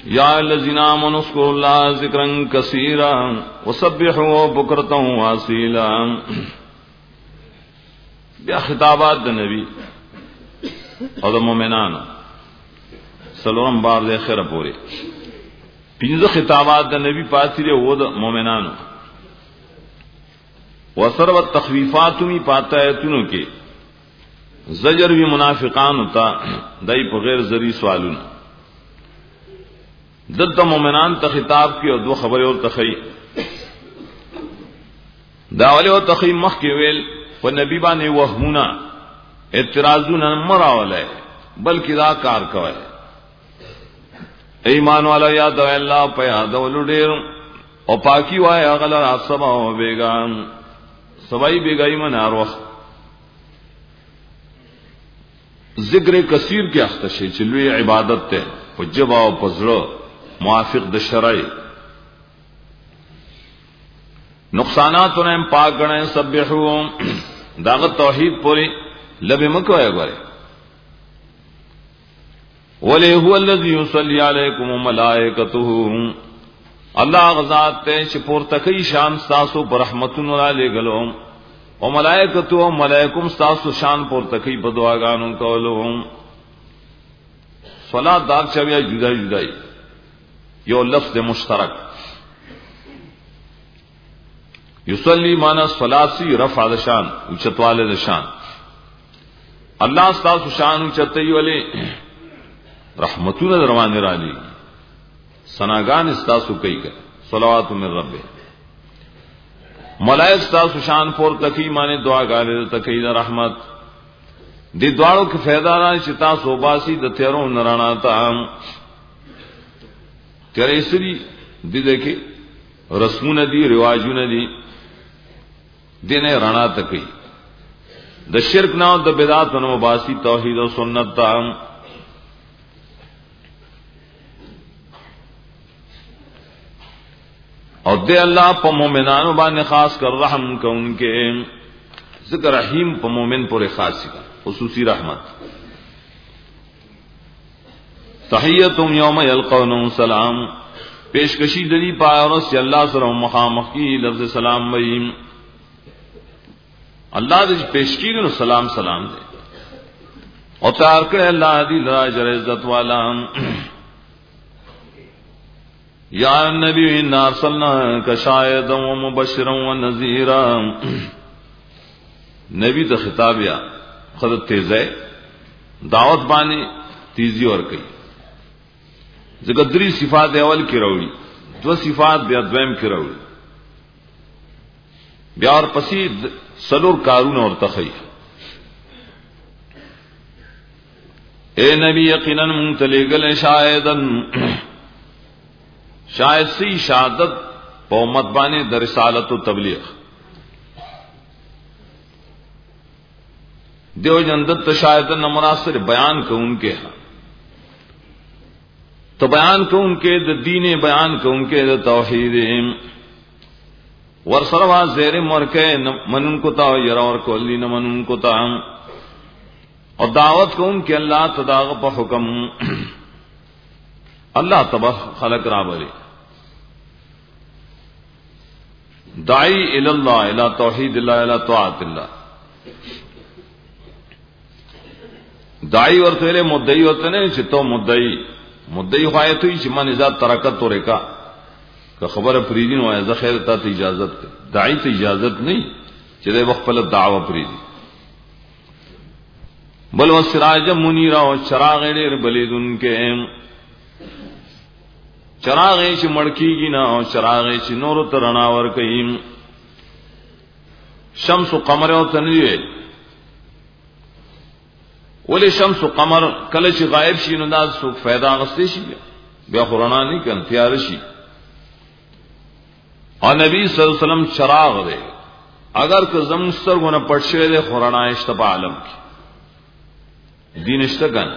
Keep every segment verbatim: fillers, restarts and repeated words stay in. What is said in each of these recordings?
या الذين آمنوا اذكروا الله ذکرا کثیرا وسبحوه بکرة واصیلا. بیا خطابات د نبی او د مومنانو سلام بار د خیره پوری پینځه خطابات د نبی پاتې او د مومنانو وسر و تخفیفات می پاتا ایتونو کې زجر وی منافقان ہوتا دای په غیر ذری سوالونه دلته مومنان ته خطاب کې او دو خبره او تخی دا ولې او تخی مخ کې ویل په نبی باندې وهمونه اعتراضونه مراوله بلکې دا کار کوي ایمان والا یاد الله په یاد ولډیر او پاکي وای غلر اسما او بیگان سوای بیگای من اروخ ذکر کثیر کې اختشه چې لوی عبادت ته وجب او پزړه موافق د شرع نقصاناتونه پاک غنه سبحو داغه توحید پوری لبه مکوای غره ولی هو الذی یصلی علیکم وملائکته الله غزاد ته چې پورته کوي شان تاسو پر رحمتونو علی غلو او ملائکته او ملائکم تاسو شان پورته کوي په دعاګانو کولو صلات دار چویا جدا جدای یو لفظ مشترک یصلی معنی صلاتی رفع الشان اوچتواله الشان الله تاسو شان اوچتای ولی رحمتونه روانه را دي سناګان استاسو کوي که صلوات من رب ملائک استاسو شان پور تکي معنی دعاګانې تکي د رحمت دي دعاو کې फायदा را چې تاسو باسي د تیرو نرانا تا تیرې سری دي دغه رسمونه دي رواجونه دي دینه رانا تکي د شرک نه او د بدعت نو باسي توحید او سنت تا اور دے اللہ پا مومنانو بانے خاص کر رحم کا ان کے ذکر رحیم پا مومن پورے خاصی کا خصوصی رحمت تحیتم یوم یلقونہم سلام پیشکشی دلی پایورس چی اللہ سر مخامخ کی لفظ سلام ویم اللہ دے پیشکی دنو سلام سلام دے اور تارکڑ اللہ دی لراجر عزت والا یا نبی انا ارسلناک شاہدا ومبشرا ونذیرا نبی ته خطاب یا خود تیزه دعوت باندې تیزی اور کوي ځکه درې صفات اول کې راوړي دو صفات بیا دویم کې راوړي بیا اور پسې سلور کارونه اور تخی اے نبی یقینا منتلگل شاهدا شاید سی شہادت پا امت بانے در رسالت و تبلیغ دیو جندت شاہدن مناصر بیان کو ان کے تو بیان کو ان کے د دین بیان کو ان کے د توحید ورسروا زیر مرکے منن کو تا یرا اور کولی نہ منن کو تا اور دعوت کو ان کے اللہ تداغ پا حکم اللہ تبا خلق را بری داعی الی اللہ الی توحید اللہ الی طاعت اللہ داعی ورته له مدعی ہوتے نے چې تو مدعی مدعی خواهی چې من ذات ترکت تو رکا که خبره پریدین وای ز خیر ته اجازت داعی ته اجازت نه چې د خپل دعوه پریدي بل وسراج منیرا او چراغ ډېر بلیدون کې چراغ چې مړکیږي نه او چراغ چې نور ته رڼا ور کوي شمس او قمر او تنویر ولی شمس او قمر کله چې غائب شي نو دا څوک फायदा غستې شي بیا قرآن نه کن تیار شي او نبی صلی الله علیه وسلم چراغ دی اگر که زم سترګونه پټ شوی دی قرآن آیشته په عالم کې دین شته ګان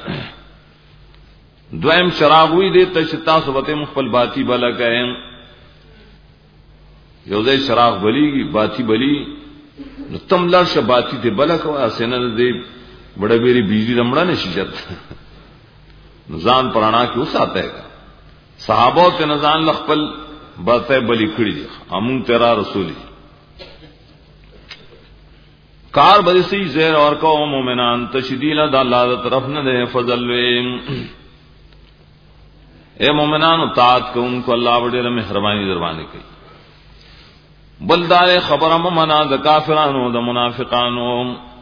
دویم چراغ وی دی ته چې تاسو به مخبل باتی بلا کایم یو ځای چراغ بلیږي باتی بلی نو تم لار ش باتی ته بلا کو اسنه دی بڑے بیری بیجی رمڑا نے شجت نظام پرانا کی اس آتا ہے صحابه ته نزان لخپل برته بلی کړی دي امون تیرا رسولي کار بدسي زیر اور کو مومنان تشدیل د الله طرف نه ده فضل وې اے مومنان اطاعت کوم کو الله وړي مهرباني دربانه کوي بلدار خبره منا د کافرانو د منافقانو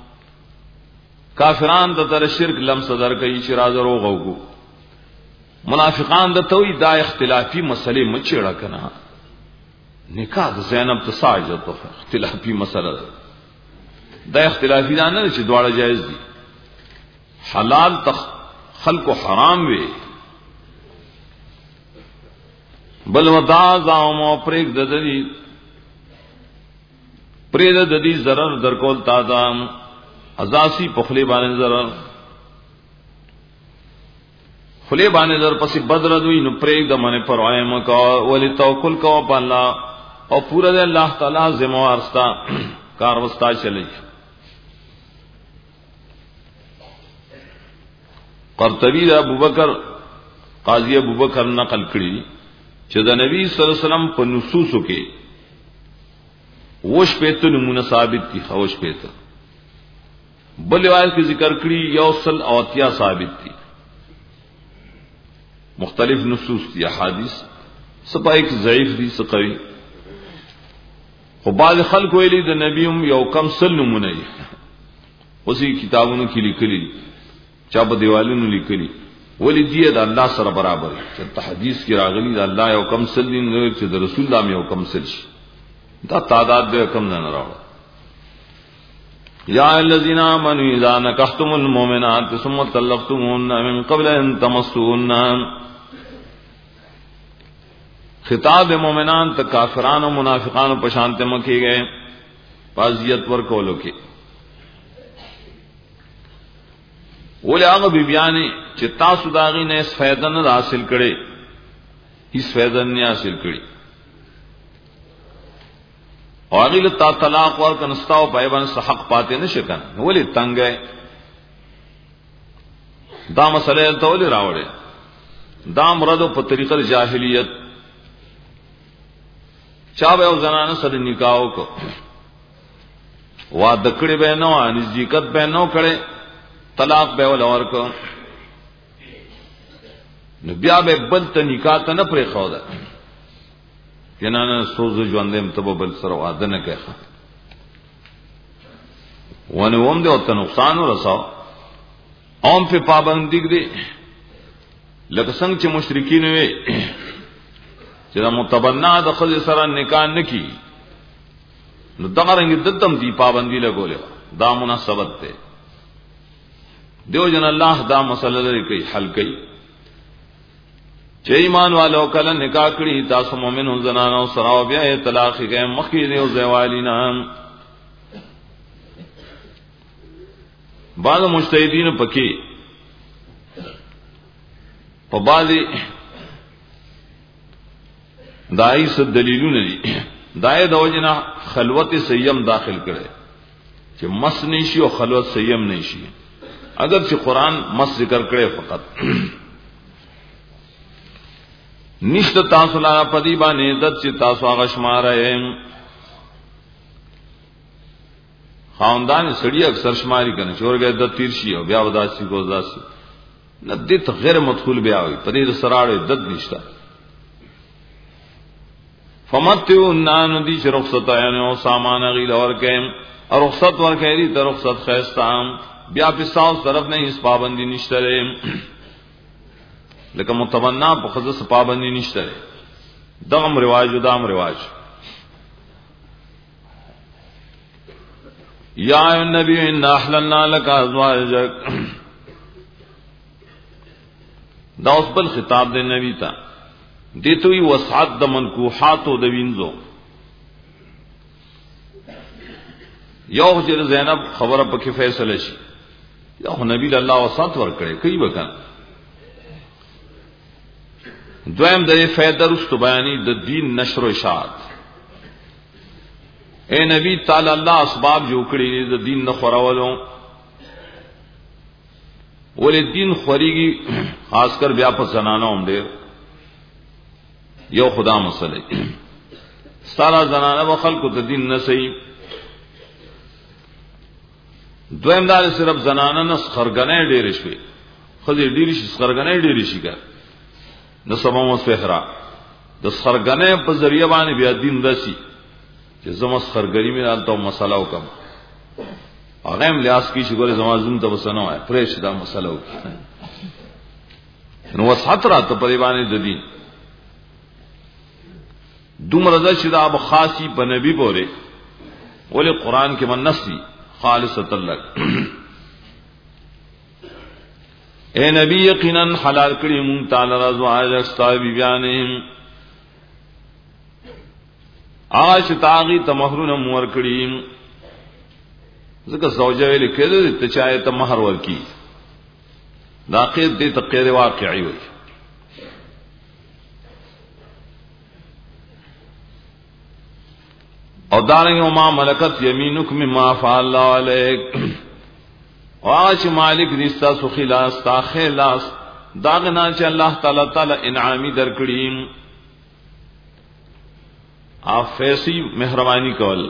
کافران د تر شرک لم صدر کوي چې راز روغو منافقان د توي دا اختلافي مسلې مچړه کنا نکاح د زینب ته ساجد ته اختلافي مسله ده دا اختلافي دا نه چې دواړه جایز دي حلال تخ خلق حرام وي بل ودا زاوم پرېګ د دې پرېد د دې zarar درکول تازام ازاسی پخلی باندې zarar خلی باندې در پسې بدر دوی نو پرېګ د منه پروايي مکو ولي توکل کو په الله او پورا د الله تعالی ذمہ وارستا کار وستا چلی قرطبی ابو بکر قاضی ابو بکر نقل کړي چې د نبی صلی الله علیه وسلم په نصوصو کې وش پېته نمونه ثابت دي خوش پېته بل روایت کې ذکر کړي یو سل او اتیا ثابت دي مختلف نصوص دي احادیث سپای کې ضعیف دي سقوي خو بعض خلک ویلي د نبیوم یو کم سل نمونه دي اوسې کتابونو کې لیکلي چا په دیوالونو لیکلي ولی دی د الله سره برابر چې ته حدیث کې راغلی د الله یو کم سل دین چې د رسول الله یو کم سل شي دا تعداد به کم نه راوړي یا الذین آمنوا اذا نکحتم المؤمنات ثم طلقتموهن من قبل ان تمسوهن خطاب مومنان ته کافرانو او منافقانو په شانته مکه گئے پازیت ور کولو کې ولې هغه بیبیانې چې تاسو داغي نه اس فائدہ نه حاصل کړي هیڅ فائدہ نه حاصل کړي او هغه له تا طلاق ورکنستاو پای باندې حق پاتې نشي کنه ولې تنګه دا مسله ته ولې راوړې دا مرادو په طریقه جاهلیت چا به زنانه سره نکاح وکړو وا دکړې به نو ان ځیکت به نو کړي طلاق به ول ورکو نو بیا به بل ته نکاح ته نه پرې خو ده جنانه سوز ژوندم ته بل سره واده نه کوي ونه ووم دې او ته نقصان ورساو اوم په پابندګ دي لکه څنګه چې مشرکین وي چې دا متبنا د خځې سره نکاح نکي نو دغه رنګ دتم دی پابندی لګولې دا مناسبت ده دیو جن الله دا مسله لري کوي حل کوي چې ایمان والو کله نکاح کړي تاسو مؤمنون زنانو سره او بیا طلاق یې مخکې دیو زوالینا بعض مجتهدین پکې په بعضي دای څه دلیلونه دي دای د وجنا خلوت سیم داخل کړي چې مس نشي او خلوت سیم نشي اگر چې قران مس ذکر کړي فقط نشته تاسو لا پدی باندې دت چې تاسو هغه شمارای خاندان سړی اکثر شماري کنه چورګه د تیر شي او بیا وداسي ګوزاسي نه دې غیر مدخول بیا وي پدې سراړې دد نشته فمتو نان دی چې رخصت یعنی او سامان غیل اور کهم او رخصت ور کوي ته رخصت خیستام بیا په ساوس طرف نه هیڅ پابندی نشته لکه متمنا په خصوص پابندی نشته دغه رواج دام رواج یا نبی ان احللنا لك ازواجك دا اوس بل خطاب دی نبی ته دیتوی وسعت د منکوحات او د وینځو یو چې زینب خبره پکې فیصله شي یو نبی الله وسعت ور کړی کوي وکړه دویم د فائدہ رست بیانی د دین نشر و اشاعت اے نبی تعالی الله اسباب جو کړی د دین نه خورولو ولې دین خوريږي خاص کر بیا په زنانو هم ډېر یو خدا مسئله ستاره زنانه و خلقو ته دین نه صحیح. دویم دار صرف زنانه نه خرګنې ډېرې شوي، خدای ډېرې شي خرګنې ډېرې شي کا د سبا مسفهرا د خرګنې په ذریعہ باندې بیا دین راشي چې زما خرګری مې حالت او مسله وکم هغه هم لیاس کی شګور زما زوم ته وسنه وای پرېش دا مسله وک نو وسحت را ته په باندې د دین دومره د شدا اب خاصی په نبی بوله ولې قران کې من نصي خالصۃ لک اے نبی یقینا حلال کړي مون تعالی رضواج استای بیانهم آش تاغي تمهرون مور کړي ځکه زوجه ویل کېده ته چای ته مہر ورکی دا قید دې تقیر واقعي وي. او دارنګ ما ملکت یمینک مما فعل الله علیک واش مالک رستا سو خلاص تا خلاص داغنا چې الله تعالی تعالی انعامی درکړي افیسی مہربانی کول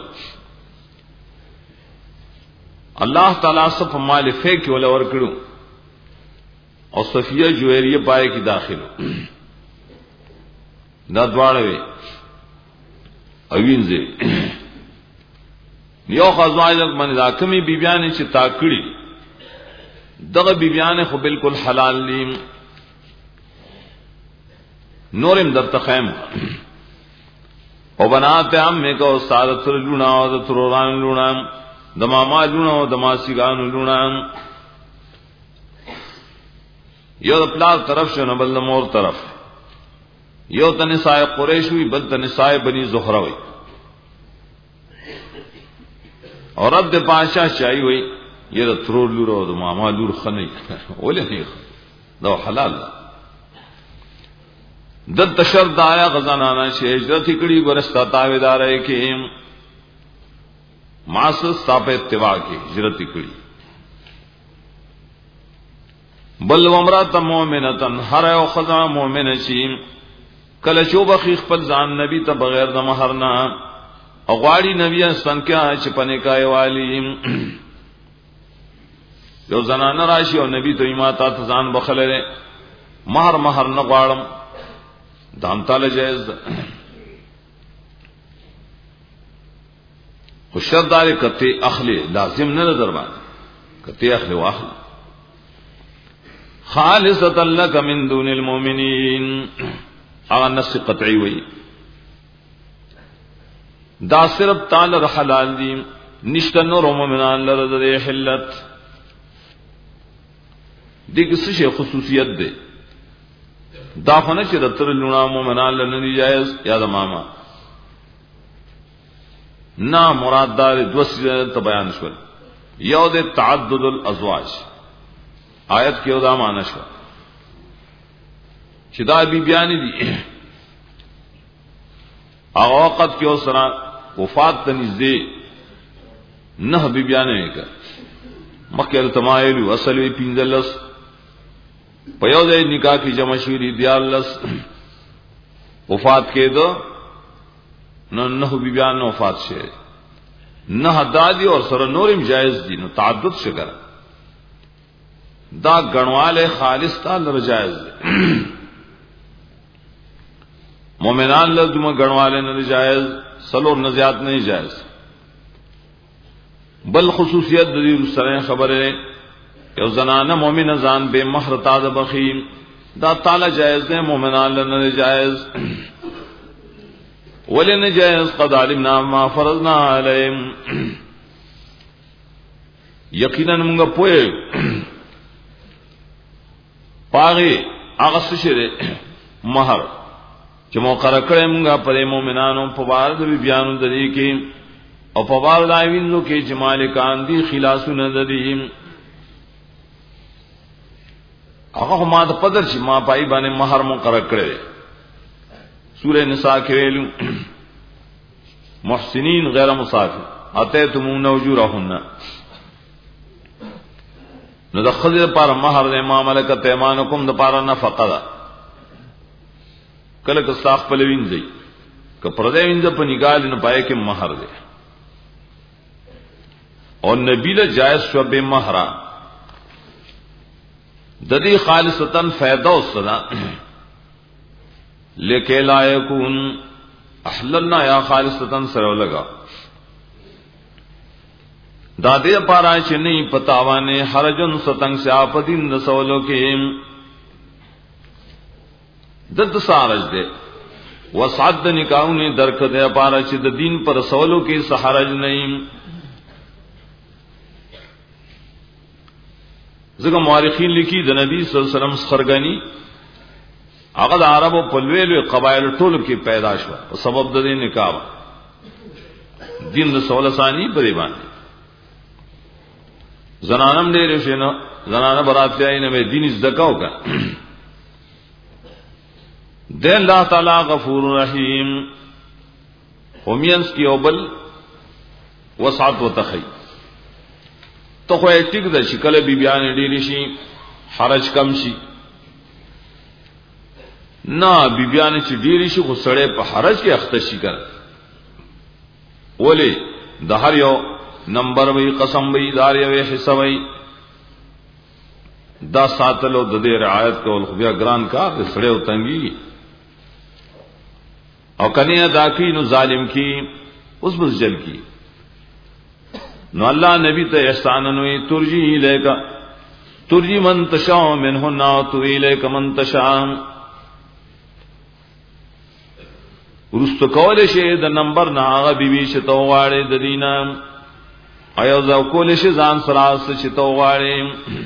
الله تعالی صف مال فیک ولا ورکړو او صفیہ جوہریہ پائے کی داخلو دا دواړه وي اوینځي یو خزواج من دا کمی بیبیانې چې تاکړي دغه بیبیانې خو بالکل حلال دي نورم در تخیم او بناتے عمے کو استاد تر لونا او تروران لونا دماما لونا او دماسیگان لونا یو پلار طرف شنو بل مور طرف یو تنساء قریش وی بل تنساء بنی زہرہ وی اور رب دے پاشا شای وی یہ ترور لور او دماما لور خنی ولې نه دا حلال د تشرد آیا غزانانا شی هجرت کړي ورستا تاویدار ہے کہ ماس صاحب اتباع کی ہجرت کړي بل ومرات مؤمنتن هر او خزا مؤمن شي کله چوب خپل ځان نبی ته بغیر د مہر نه اغواړي نبی انسان کې چې پنه کای والی یو زنانه راشي او نبی ته ما ته ځان بخلره مہر مہر نه غواړم دام تعالی جائز خوشدار کتے اخلی لازم نہ دربان کتے اخلی واخلی خالصتا لک من دون المؤمنین اغا نص قطعی وی دا صرف تعالی حلال دی نشتا نور مومنان لرد دے حلت دی کسی شے خصوصیت دے دا خونه چې د تر لونا مومنان لنی جایز یا د ماما نا مراد دار دوسری ته بیان شول یو د تعدد الازواج آیت کې یو دا معنی شو چې دا بی بیان دي هغه وخت کې اوسره وفات ته نږدې نه بی بیان نه کړ مکه تمایل اصل وی پینځلس په یو ځای نکاح کی جمع شوی دیالس وفات کېدو نو نه بی بیان وفات شه نه دادی اور سره نورم جائز دي نو تعدد شګر دا غنواله خالص تعالی جائز دي مومنان له دمه غنواله نه جائز سلور نه زیات نه جائز بل خصوصیت د دې سره خبره یو زنانه مومن ځان بے مہر تا د بخیم دا تعالی جائز ہے مومنان لنه جائز ولن جائز قد علمنا ما فرضنا علیہم یقینا موږ پوهه پاره هغه څه مہر چې مقرر کړی موږ پر مومنانو په وار د بیانو د دې کې او په وار د وینو کې چې مالکان دي خلاصونه د دې هغه ما د پدر چې ما پای باندې مہر مقرر کړی سورہ نساء کې ویلو محسنین غیر مسافر اتیتمون اجورهن نو د خځې لپاره مہر د ما ملکت ایمانکم د لپاره نفقه ده کله که ساخ په لوینځي که پردې وینځ په نګال نه پای کې مہر دی او نبی له جائز شو به مہر د دې خالصتن فائدہ وسدا لکه لا یکون احللنا یا خالصتن سره لگا دادے پارا چنی پتاوانے حرجن ستنگ سے آپدین رسولوں کے دد سارج دے وسعد نکاؤ نے درک دے پارا چد دین پر رسولوں کے سحرج نہیں زگا مورخین لکھی د نبی صلی اللہ علیہ وسلم خرگانی اغد عرب و پلویل قبائل ټول کې پیدا شو سبب د دې نکاح دین رسول ثانی پرې باندې زنانم ډېر شي نو زنانه برات ځای نه دین زکاو کا د الله تعالی غفور رحیم همینس کی اوبل وسعت وتخی تو خو ټیک د شکل بی بیان ډېر شي حرج کم شي نا بی بیان چې ډېر شي خو سړی په حرج کې اخته شي کړ ولی د هر یو نمبر وی قسم وی دار یو حصہ وی دا ساتلو د دې رعایت کول خو بیا ګران کار دې سړی او تنګي او کني ادا کی نو ظالم کی اوس بس جل کی نو الله نبی ته احسان نوې ترجی الیکا ترجی من تشاء منهن تو الیک من تشاء ورست کول شي د نمبر نه هغه بیبي شته واړې د دینام ایو ځو کول شي ځان سراس شته واړې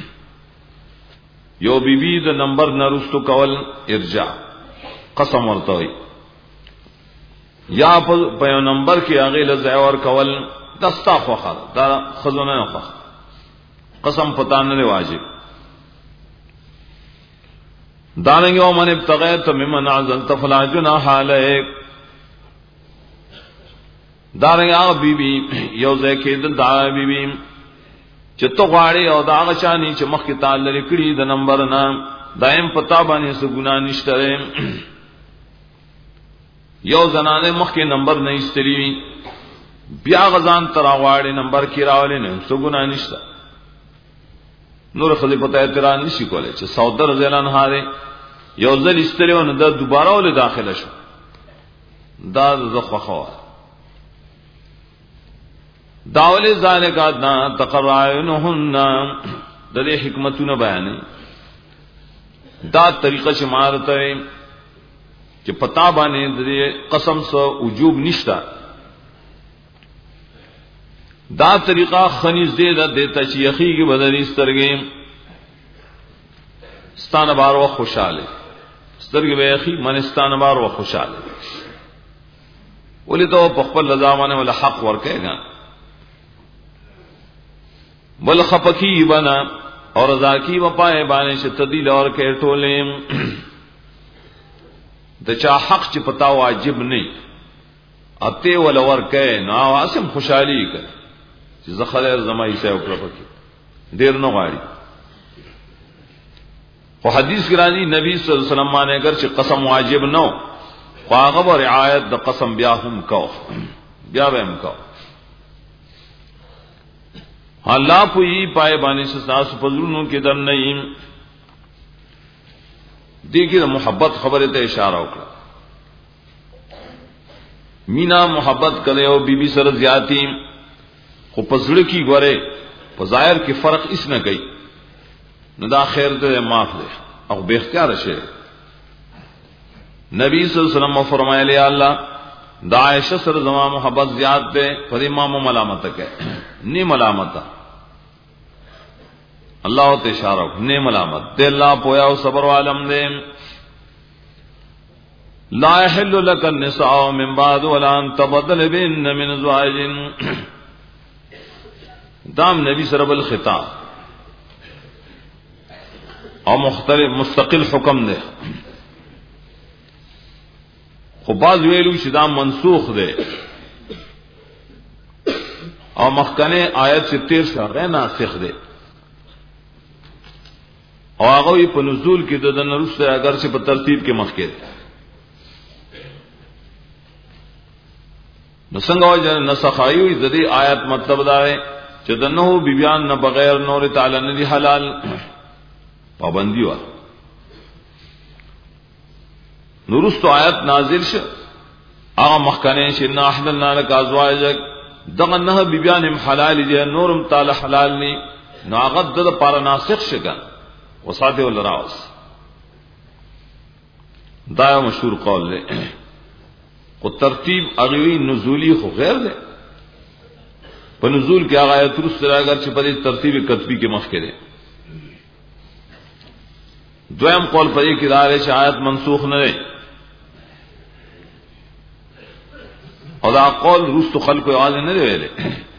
یو بیبي د نمبر نه رست کول ارجاع قسم ورته وي یا په یو نمبر کې هغه له ځای ور کول دستا خوخه دا خزونه نه خوخه قسم پتا نه واجب دانګ یو من ابتغیت ممن عزلت فلا جناح علیک دارنګ هغه بیبي یو ځای کې د دا بیبي چې تو غواړي او دا هغه چاني چې مخکې تعالی لري کړی د نمبر نه دایم پتا باندې څه ګنا نشته یو زنانه مخکې نمبر نه استری بیا غزان تر غواړي نمبر کې راولې نه څه ګنا نشته نور خدای پتا اعتراض نشي کولای چې سعود رضی الله عنه هاره یو ځل استری او نه د دوباره ول داخله شو دا زخه خو داول ذالک ادنا تقرعینهن د دې حکمتونه بیان دا طریقه شمارته چې پتا باندې د قسم سو وجوب نشتا دا طریقہ خنیز دے دا دیتا چی یخیگی بدلی سترگی ستان بار و خوشحالے سترگی بے یخی من ستان بار و خوشحالے ولی تو پخپل لزامانے والا حق ورکے گا بل خپکی بنا اور رضاکی وپائے بانے شتدیل اور کے ٹولیم دا چا حق چی پتا واجب نہیں اتے والا ورکے نا واسم خوشحالی کر چې زخله زمای سه وکړه پکې ډیر نه غواړي خو حدیث کې راځي نبی صلی الله علیه وسلم باندې اگر چې قسم واجب نه خو هغه رعایت د قسم بیا هم کو بیا به هم کو الله پوي پای باندې تاسو پزړونو کې در نه ایم دغه محبت خبره ته اشاره وکړه مینا محبت کړي او بیبي سره زیاتی خو پزړه کی ګوره په ظاهر کې فرق اس نه کوي نو دا خیر دې معاف دے او به اختیار شه نبی صلی الله علیه وسلم فرمایلی الله دا عائشہ سره زما محبت زیات ده پر امام ملامت کوي نی ملامت الله ته اشاره نی ملامت دے الله پویا او صبر عالم دے لا يحل لك النساء من بعد ولا ان تبدل بين من ازواج دام نبی سره بل خطاب او مختلف مستقل حکم ده خو باز ویلو چې دا منسوخ ده او مخکنه آیت سے تیر شو ناسخ ده او هغه په نزول کې د نرسته اگر چې په ترتیب کې مخکې نو څنګه وجه نسخایو د دې آیت مطلب دا دی چې د نو بیبیان نه بغیر نور تعالی نه دی حلال پابندی وا نورست آیت نازل شه هغه مخکنه چې نه احللنا لك ازواجك دغه نه بیبیان هم حلال دي نورم تعالی حلال ني نو هغه د پر ناسخ شګه وصاده ول راوس دا مشهور قول دی او ترتیب اغوی نزولی خو غیر ده په نزول کې هغه آیت رسل اگر چې په ترتیب کتبی کې مخ کړي دویم قول په دې کې دا چې آیت منسوخ نه ده او دا قول رسل خلق یوازې نه دی ویلي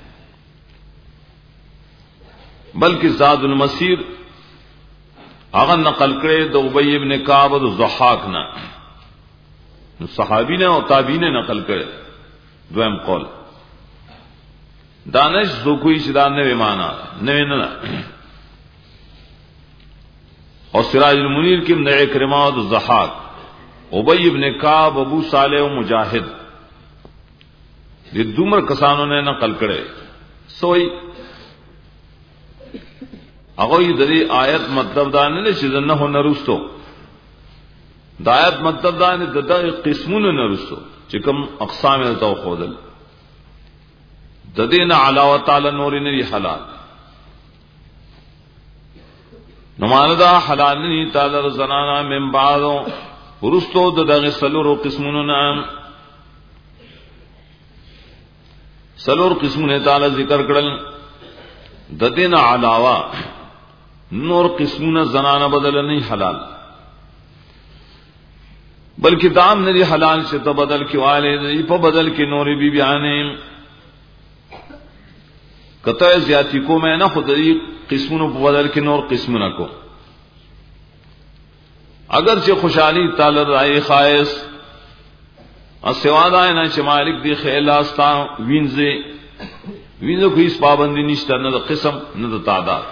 بلکې زاد المسیر هغه نقل کړي د ابی ابن کعب او ضحاک نه صحابین او تابعین نقل کړي دویم قول دانش زو کوئی شدا نه معنا نه نه او سراج المنیر کې نه کرما او ضحاک ابی ابن کعب ابو صالح او مجاهد دې دومره کسانو نه نقل کړي سوئی هغه دې آیت مطلب دا نه چې نه نرستو دا آیت مطلب دا نه دغه قسمونه نرستو چې کوم اقسام ته خودل د دې نه علاوه تعالی نور نه حلال نو ماندا حلال نه تعالی زنانا من بعدو ورستو دغه سلورو قسمونه نام سلور قسمونه تعالی ذکر کړل د دې نه علاوه نور قسمونه زنانه بدل نه حلال بلکہ دام نه حلال سے تو بدل کی والے په بدل کې نور بی بیانې کته زیاتی کو میں نه خدای قسمونو په بدل کې نور قسمونه کو اگر چې خوشحالی تعالی رائے خاص اسوا دا نه چې مالک دی خیلاستا وینځي وینځو کو هیڅ پابندی نشته نه د قسم نه د تعداد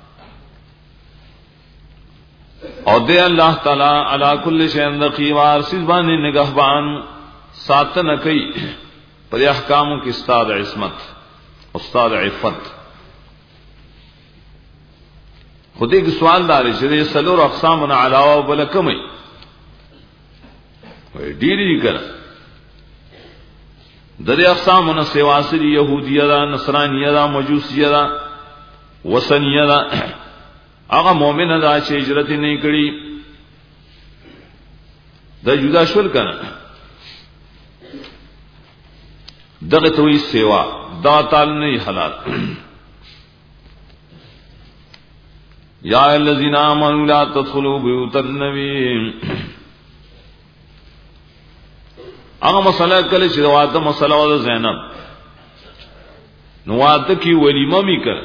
او دے اللہ تعالی علی کل شیء رقیب ارسز باندې نگہبان ساتن کوي پر احکامو کی استاد عصمت استاد عفت خودی کی سوال دار چې سلور اقسام نه علاوه بل کمی وای ډیری کړه درې اقسام نه سوا سری يهودیه دا نصرانیه دا مجوسیه دا وثنیه دا هغه مؤمن دا چې هجرت نه کړي دا جدا شول کنه دغه توي سیوا دا تعالی نه حلال یا الذین آمنوا لا تدخلوا بیوت النبی هغه مسله کله چې واده مسله و زینب نو واده کی ولیمه می کړ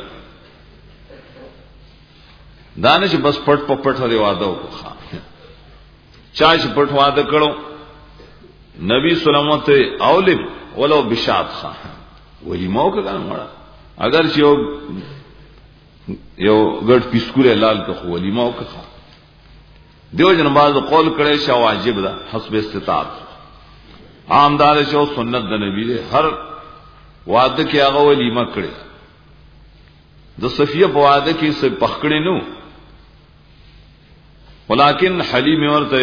دانش بس پټ پټ هدي واده وکړه چا چې پټ واده کړو نبی سلامت اولب ولو بشاد خان ولیمه وکړه مړه اگر چې یو یو ګډ پیسکوره لال کو ولیمه وکړه دیو جن باز قول کړي چې واجب ده حسب استطاعت عامدار شو سنت د نبی له هر واده کې هغه ولیمه کړي د صفیه په واده کې څه پخکړي نو ولکن حلیم ورته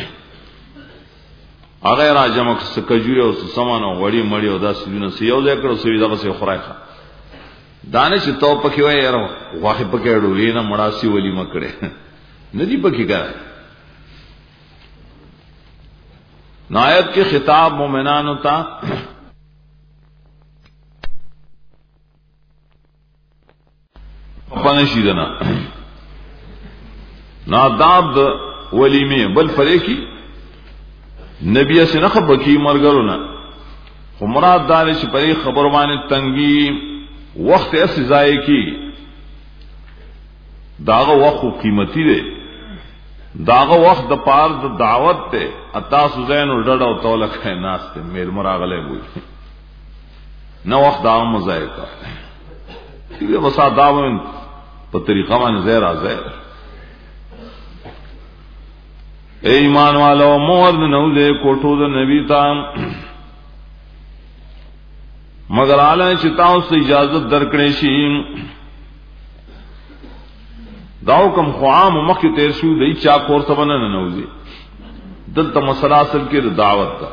هغه راځم چې کجوري او سمانو وړي مړي او داسې نه سی یو ځای کړو سوي دغه څه خورایخه دانه چې تو پکې وای یاره واخه پکې ډولې نه مړاسي ولیمه کړي ندی پکې کړه نایت کے خطاب مومنان ہوتا پنشیدنا ناداب ولیمه بل پرې کی نبی سے نه خبر کی مرګرونه خو مراد دار چې پرې خبر باندې تنګي وخت یې سزای کی داغه وخت قیمتي دی داغه وخت د پار د دعوت ته اتا سوزین ډډ او تولک ناس ته میر مراغله وي نو وخت دا مزایقه دې وسا داون په طریقه باندې زیر راځي اے ایمان والو مور نو له کوټو د نبی تام مگر اعلی چې تاسو اجازه درکړې شي دا حکم خو عام مخکې تیر شو دی چا کور ته نه ننوځي دلته مسله اصل کې دعوت ده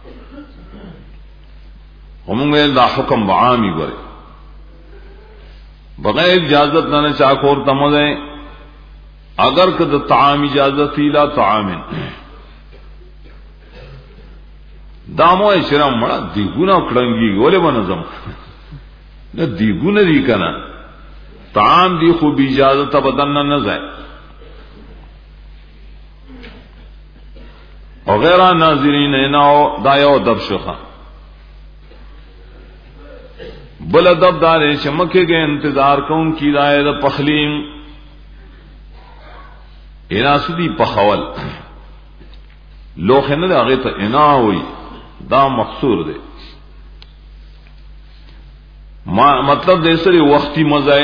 همغه دا حکم عامي غره بغیر اجازت نه چا کور ته مزه اگر که د طعام اجازت لا طعام دامو شرم مړه دیګونه کړنګي ولې بنظم نه دیګونه دی کنه طعام دی خو بی اجازت بدن نه ځای او غیر ناظرین نه دا یو دب شخه بل دب دار شمکه کے انتظار کون کی رائے د پخلیم اناسدی پخول لوخ نه هغه ته انا وي دا مقصور دی ما مطلب دې سری وختي مزه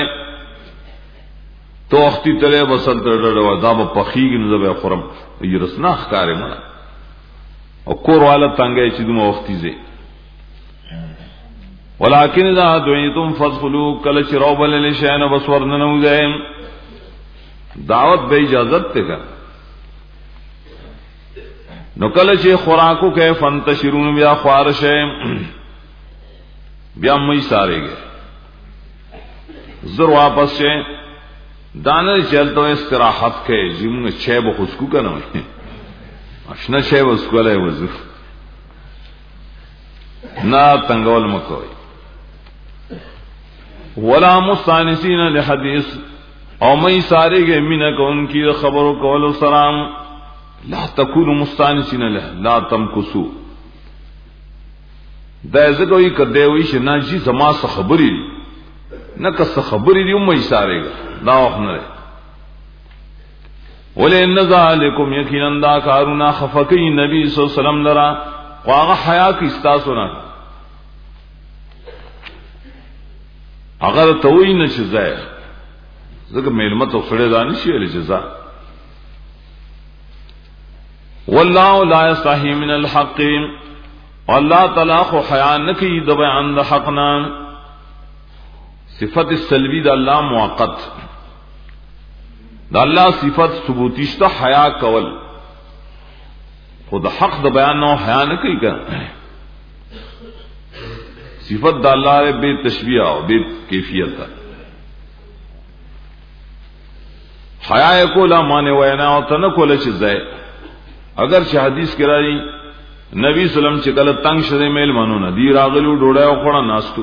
تو وختي تله وسل تر دا په پخیګ نه زبې خورم یې رسنا ښکارې مړه او کور والا څنګه چې دوه وختي زی ولكن اذا دعيتم فادخلوا كل شراب للشان وسورن نوزهم دعوت به اجازت ته نو کله چې خوراکو کې فنتشرون بیا خوارشه بیا مې ساريږي زر واپس شه دانه چلته استراحت کې زموږ چه به خسکو کنه اشنا چه وسکوله وځو نا تنگول مکوي ولا مستانسین لحدیث او مئی سارے گے مینا کو ان کی خبروں قول و سلام لا تکونوا مستانسین له لا تمکسو دا زګوي کده وی شنا شي زما څه خبرې نه که څه خبرې دی مئی سارے گا دا وخنه ولئن ذالکم یقینا دا کارونا خفقی نبی صلی الله علیه وسلم لرا واغه حیا کی استاسو نه اگر توئی نه شزای زګ میلمت او سړی دانی شي له جزاء والله لا يستحي من الحق والله تعالی خو حیا نکي د بیان د حقنا صفت السلبی د الله موقت د الله صفت ثبوتی شته حیا کول خود حق د بیان نو حیا نکي کنه صفت د الله به تشبیہ او به کیفیت حیا کو لا معنی وینا او تن کول چې ځای اگر چې حدیث کې راځي نبی سلام چې کله تنگ شې میل مانو نه دی راغلو ډوډۍ او خړه ناستو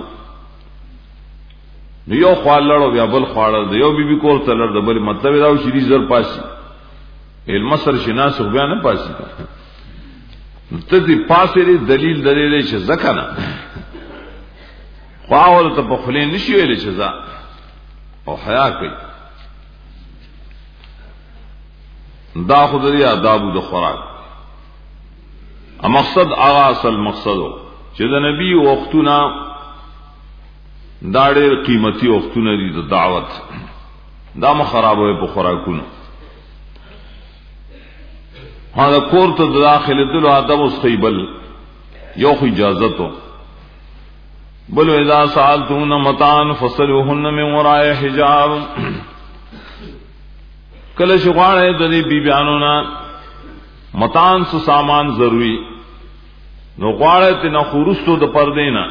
نو یو خپل لړو بیا بل خواړه دی یو بیبي کول تلر د بل مطلب دا چې دې زر پاسي علم سر شناس خو بیا نه پاسي ته دې پاسې دلیل دلیل چې ځکنه خواول ته په خلین نشي ویل چې ځا او حیا کوي دا خدای آداب د خوراک ا مقصد اغا اصل مقصدو چې د نبی وختونه دا ډېر قیمتي وختونه دي د دعوت دا مخربوي په خوراکونو هغه کور ته داخله دلو ادب اوس خیبل یو خو اجازه تو بل اذا سالتون متان فصلوهن من وراء حجاب کله شغواړې د دې بیبيانو نه متان سو سامان ضروری نو غواړې ته نه خورستو د پردې نه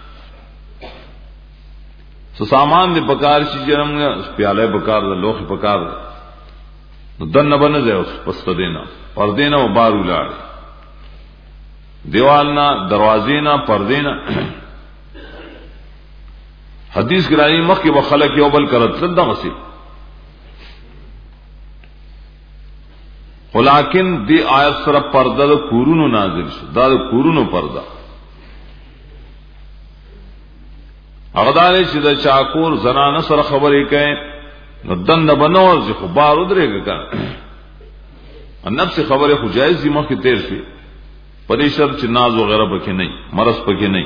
سو سامان دې پکار شي جرم پیاله پکار د لوخ پکار نو دنه بنه ځای اوس پست دینا پردې نه وبار ولاړ دیوال نه دروازې نه پردې نه حدیث ګرانی مخ کې وخلق یو بل کرت صدا غسی ولکن دی آیت سره پرده د کورونو نازل شو دا د کورونو پرده اغدارې چې د چاکور زنانه سره خبرې کوي نو دند بنور چې خو بار ودرېږي کنه نفس خبره خو جایز دي مخ کې تیر شي پدې شرط چې ناز وغیرہ پکې نه مرض پکې نه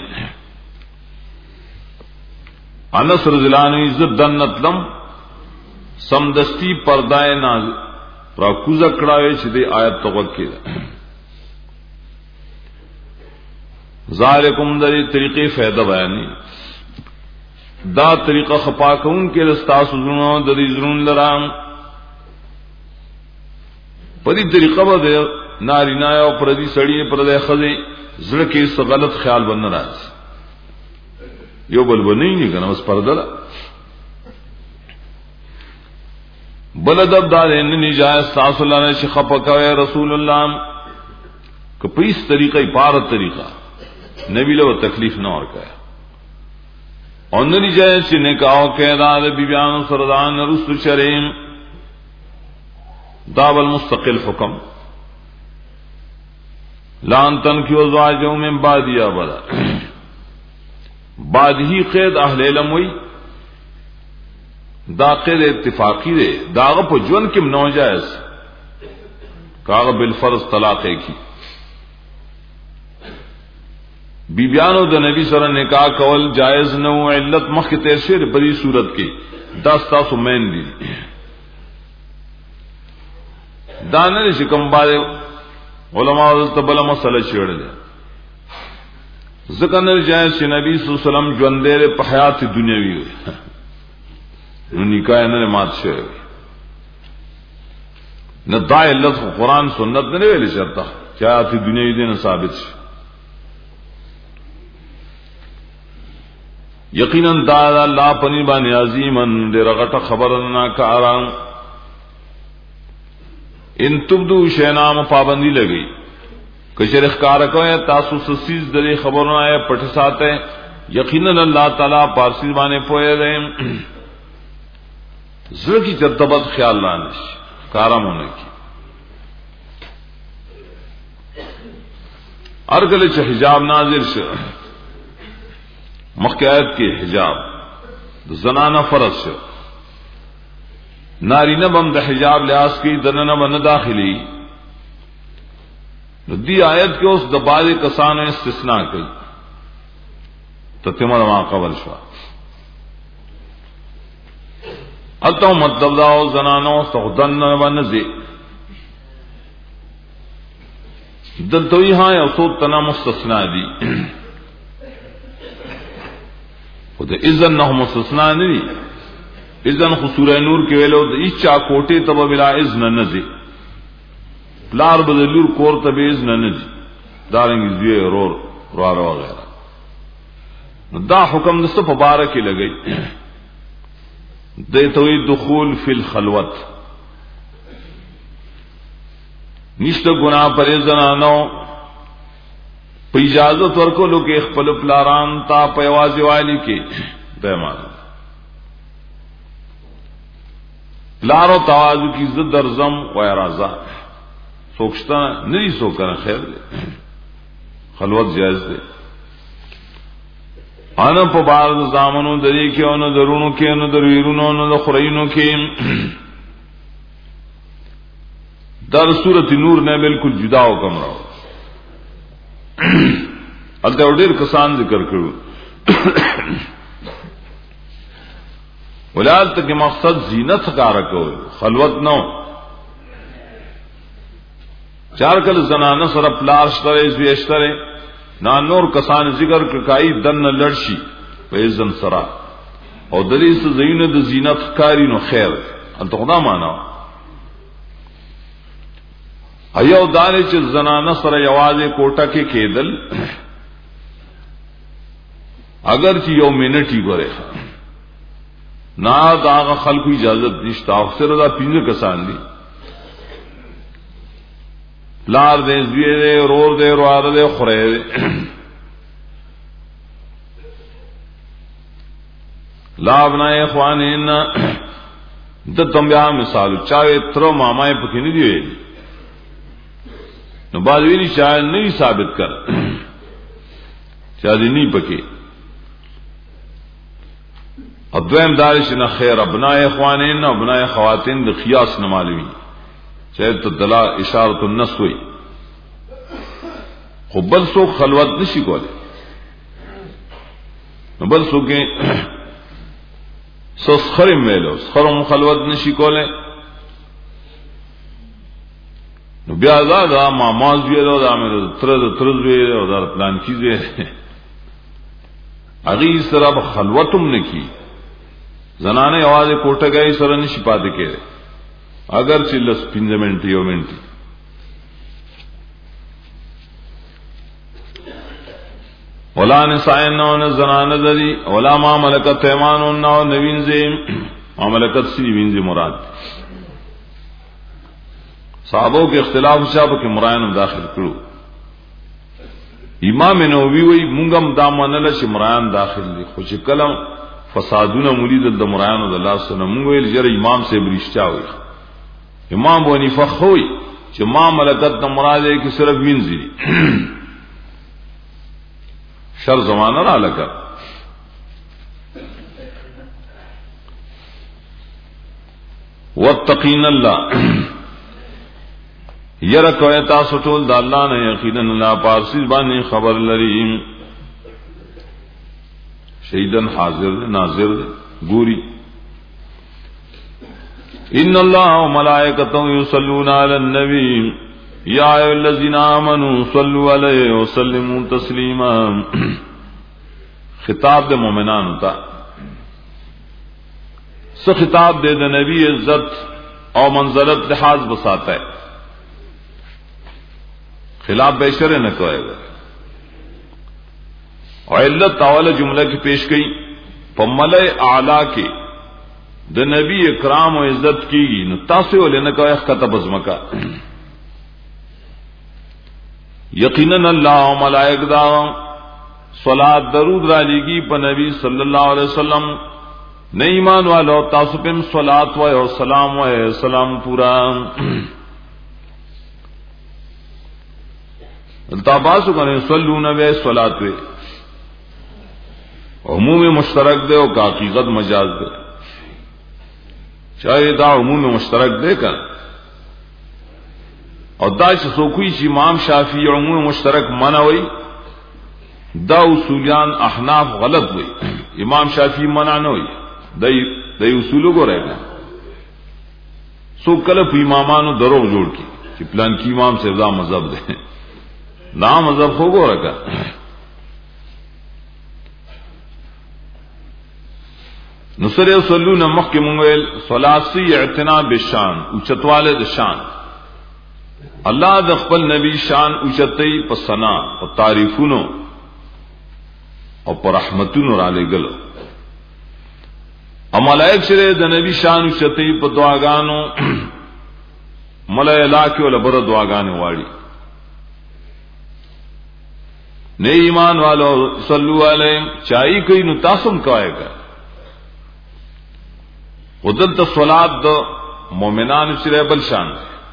انس رضی اللہ عنہ عزت دنت لم سمدستی پردائے ناز را کوزا کڑاوے چې دی آیت توقع کړه ذالکم دری طریقے فائدہ بیانی دا طریقہ خپاکون کے رستاس زرونو دری زرون لرام پدی طریقہ با دے ناری نایا و پردی سڑی پردی خزی زرکی اس غلط خیال بن راز یو بل بنی نہیں کنا بس پردلا بلدب دار اننی جائے استاس اللہ نے شخ پکاوے رسول اللہ کہ پیس طریقہ پارت طریقہ نبی لو تکلیف نہ اور کہا اور نری جائے چھ نکاو قیداد بیبیان سردان رسل شریم داب المستقل حکم لان تنکیو ازواجوں میں بعدیا بدا بعد ہی قید اہل علم ہوئی دا قید اتفاقی دے داغ پا جون کم نو جائز کاغ بالفرض طلاقے کی بیبیانو دا نبی صلی اللہ علیہ وسلم نکاح کول جائز نو علت مخ کے تیسیر بری صورت کی دس تاسو مین دی دانے شکم بارے علماء تبلا مسئلہ چھیڑ دے ذکر جائز کہ نبی صلی اللہ علیہ وسلم جو اندیر پہ حیات دنیاوی ہوئی نکاح انہوں نے مات شے ہوئی نہ دا علت قرآن سنت نے ویلی چرتا کیا حیات دنیاوی دینا ثابت شے یقیناً دا لا پنی بانی عظیمن دے رغٹ خبرنا کاران ان تبدو شینام پابندی لگئی کچھ اخکارکو ہے تاسو سسیز دری خبرنا ہے پٹھ ساتے یقیناً اللہ تعالیٰ پارسی بانے پوئے رہے ذر کی چرتبت خیال لانش کارم ہونے کی ارگل چھ حجاب نازل شو مخیات کے حجاب زنانہ فرض شو ناری نبم دا حجاب لحاظ کی دننا بن داخلی دی آیت کے اس دباد کسان استثناء کی تتمر وہاں قبل شوا اتو مطلب داو زنانو سخدن بنزی دلتوی ہاں یا صوت تنا مستثناء دی خود اذن نہ مستثناء نہیں اذن سورہ نور کے ویلو اچا کوٹے تب بلا اذن نزی پلار بدلور کور تب اذن نزی دارنگی زوی رور روار وغیرہ دا حکم دست پبارکی لگئی دیتوی دخول فی الخلوت نشت گناہ پر زنانو پا اجازت ورکو لو کہ اخپل پلاران تا پیواز والی کی دیمان پلارو توازو کی زد درزم و ارازا سوکشتا نہیں سوکر خیر دے خلوت جائز دے آنا پا بارد زامنو دری کے انو درونو کے انو درویرونو انو دخرینو کے در صورت نور نے بالکل جدا حکم رہو البته ډېر کسان ذکر کړو ولال ته مقصد زینت کار کول خلوت نو چار کل زنانه سره پلاش ترې زویشتره نا نور کسان ذکر کای دن لړشي په ځن سره او دلی سه زینت د زینت کاری نو خیر البته خدا معنا ایو دانه چې زنانه سره یوازې کوټه کې کېدل اگر چې یو منټ یې غره نا دا خلکو اجازت نشته اکثر دا پینځه کسان دي لار دې زوی دې رور دې روار دې خورې لا ابنائے اخوانین د تم بیا مثال چاوي تر مامای پکې نه دی نو بعد ویلی شاید نہیں ثابت کر شاید نہیں پکے ادویم دارش نہ خیر ابنائے اخوانین نہ ابنائے خواتین د خیاس نہ معلومی شاید تو دلا اشارت النص ہوئی خو بل سو خلوت نشی کولے بل سو کے سو سخرم ویلو سخرم خلوت نشی کولے بیا دا دا ما ماز ویلو دا مې تر تر ویلو دا پلان کیږي هغه سره په خلوتم نکی زنانه आवाज کوټه گئی سره نشي پاتې کېږي اگر چې لس پنځه منټ یو منټ ولا نسائن زنانه ذی ولا ما ملکت ایمانون او نوین زم ما ملکت سی وین مراد صحابوں کے اختلاف شابه کې مرایان داخل کړو امام نووي وی مونږم دا منل چې مرایان داخل دي خو چې کلم فسادونه مرید د مرایان د الله سره مونږ ویل جره امام سے برشتہ وي امام بونی فخوی چې ما ملکت د مراد کې صرف وینځي شر زمانہ را لگا واتقین اللہ یرا کوئی تاسو ټول د الله نه یقینا الله پارسی باندې خبر لري شهیدن حاضر ناظر ګوري ان الله وملائکته یصلون علی النبی یا ایها الذین آمنوا صلوا علیه وسلموا تسلیما خطاب د مومنانو ته سو خطاب دے د نبی عزت او منزلت لحاظ بساتا ہے خلاف بیشر نہ کوئے گا اور علت اول جملہ کی پیش گئی پملے اعلی کے د نبی اکرام و عزت کی گی نو تاسو ولې نه کوي خطب ازمکا یقینا اللہ و ملائک دا صلات درود را لیگی پا نبی صلی اللہ علیہ وسلم نہ ایمان والو تاسو پم صلات و سلام و سلام پورا التاباسو کنے صلون و صلات و عموم مشترک دے او کا حقیقت مجاز دے چاہے دا عموم مشترک دے کر اور دا چې سوکوي چې امام شافعی عموم مشترک منع وي دا اصولیان احناف غلط وي امام شافعی منع نه وي دای دای اصول وګورئ سو کله په امامانو دروغ جوړ کی چې پلان کی امام سے دا مذهب ده دا مذهب خو وګورئ نصر یصلون محکم ویل صلاتی اعتنا بالشان او چتواله د شان الله د خپل نبی شان اوچتای په ثنا او تعریفونو او پر رحمتونو را لګلو او ملائک سره د نبی شان اوچتای په دعاګانو ملائکه ول بر دعاګانې واړي نه ایمان والو صلو علیه چای کوي نو تاسو کوایګا ودلته صلات د مؤمنانو سره بل شان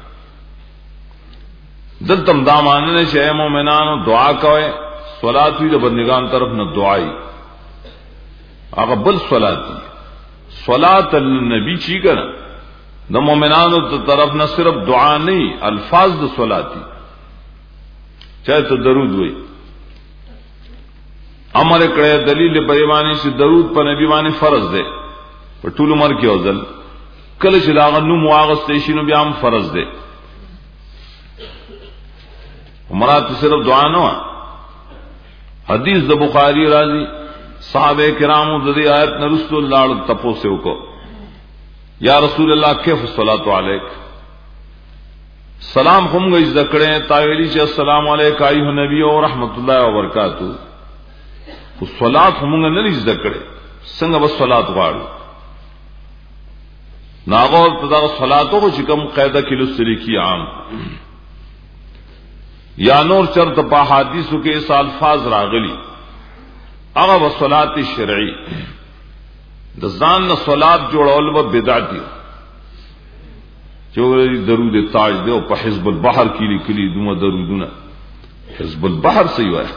دلتم دا ماننے چې مومنانو دعا کوي صلات وی د بندگان طرف نه دعای هغه بل صلات دی صلات النبی چی کنه د مومنانو ته طرف نه صرف دعا نه الفاظ د صلات دي چاہے تو درود وي امر کړه دلیل په ایمانی چې درود په نبی باندې فرض دی په ټول عمر کې اوزل کله چې لاغه نو مواغستې شي نو بیا هم فرض دی مراد صرف دعا نہ حدیث د بخاری راضی صحابہ کرام د دې آیت نرست الله تپو سے کو یا رسول الله کیف الصلاۃ علیک سلام هم گئی ذکریں تاویلی چې السلام علیک ایه نبی او رحمت الله وبرکاتہ الصلاۃ هم نه ذکریں څنګه بس صلات غواړو ناغور تدا صلاتو کو چې کوم قاعده کې لسری کی عام یا نور چرته په حدیثو کې اس الفاظ راغلي هغه وصلات شرعي د ځان نه صلات جوړول و بدعت دي چې درود تاج دی او په حزب البحر کې لیکلي دوه درودونه حزب البحر څه وایي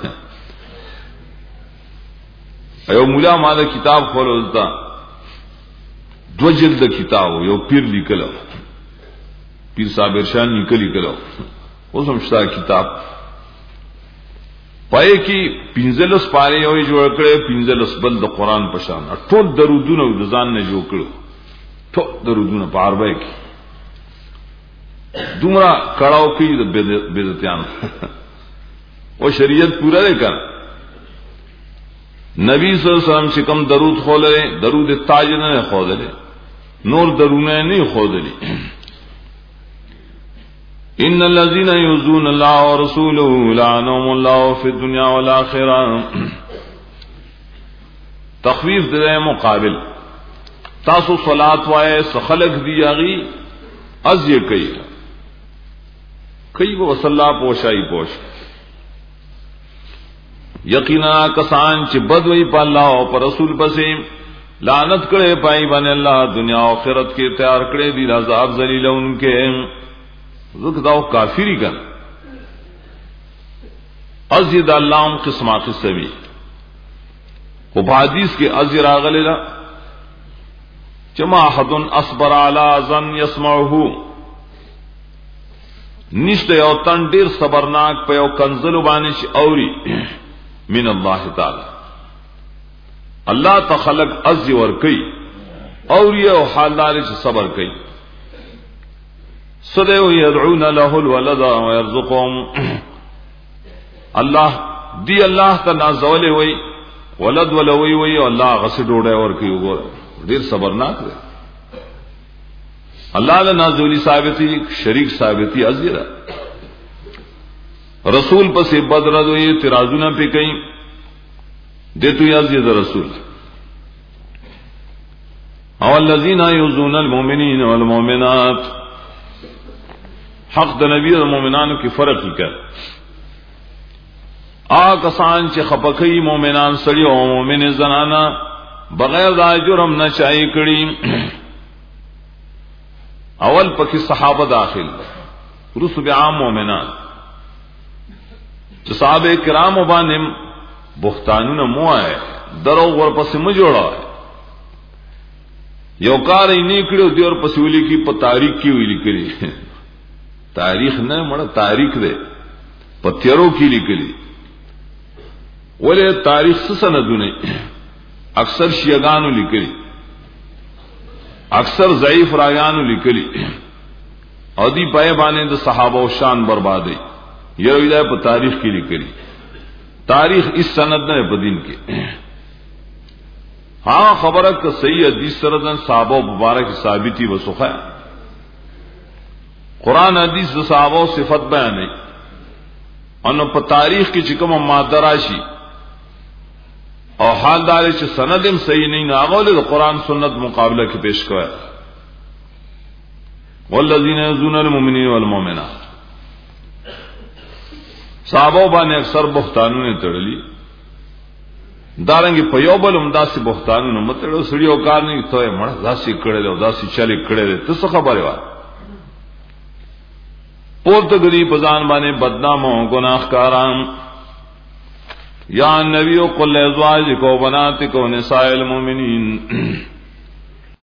ایو مولا ماده کتاب خولتا دو جلد کتاب یو پیر لیکلو پیر صابر شان لیکلی کلو اوس هم شتا کتاب پای کی پنځلس پاره یو جوړ کړي پنځلس بل د قران په شان ټول درودونه د ځان نه جوړ کړو ټول درودونه په عربی کې دومرا کڑاو کی بدعتیان وہ شریعت پورا دے کر نبی صلی اللہ علیہ وسلم سے کم درود خولے درود تاج نے خودلے نور درونه نہیں خودلی ان الذين يؤذون الله ورسوله لعنهم الله في الدنيا والاخره تخفیف دے مقابل تاسو صلات وائے سخلق دیاغي از یہ کئی کئی وہ صلا پوشائی پوش یقینا کسان چ بدوی په الله او پر رسول پسې لعنت کرے پائی باندې الله دنیا او آخرت کې تیار کړې دي عذاب ذلیل انکه زکداو کافری کن ازید اللہم قسمہ قسمی وہ حدیث کے ازیر آغلیلا چما حدن اصبر علی ظن یسمعہو نشت یو تن دیر صبرناک پہ یو کنزلو بانش اوری من اللہ تعالی اللہ تخلق ازی ورکی اوری او حالداری چھ صبر کئی صدیو یدعون له الولد ویرزقهم اللہ دی اللہ تا نازولی وی ولد ولوی وی اللہ غسی ڈوڑے ورکی وګور ډیر صبرناک دی اللہ نے نازولی ثابتی شریک ثابتی ازیرا رسول پس بدر دوی اعتراضونه پہ کئی دیتو یزید رسول او الذین یؤذون المؤمنین والمؤمنات حق د نبی او مومنانو کی فرق ہی کر آ کسان چ خپکی مومنان سړی او مومن زنانا بغیر دا جرم نہ چای کړي اول پکې صحابه داخل رسو بعام مومنان چې صحابه کرام باندې بہتانونه مو آئے درو ور پس مو جوړا یو کار یې نه کړو دی ور پس ویلي کی په تاریخ کې ویلي کړي تاریخ نه مړه تاریخ دے پتیرو کی لکلی ولے تاریخ سے سندونه اکثر شیعگانو لکلی اکثر ضعیف راگانو لکلی او دی پائے بانے دا صحابہ و شان بربادی یہ رویدہ پا تاریخ کی لکلی تاریخ اس سند نے پا دین کے ہاں خبرک کا صحیح حدیث سردن صحابہ مبارک ثابتی و سخہ قرآن حدیث د صحابہ صفت بیان ہے ان په تاریخ کې چې کوم ماده راشي او حال دار چې سندم صحیح نه ناغول د قرآن سنت مقابله کې پیش کوي والذین یؤذون المؤمنین والمؤمنات صحابہ باندې اکثر بہتانونه تړلي دارنګ په یو بل همداسي بہتانونه متړو سړیو کار نه ته مړ داسي کړي او داسي چلي کړي ته څه خبره وای پورتگری پزان بانے بدناموں گناہ کارام یا نبی قل ازواج کو بنات کو نساء المؤمنین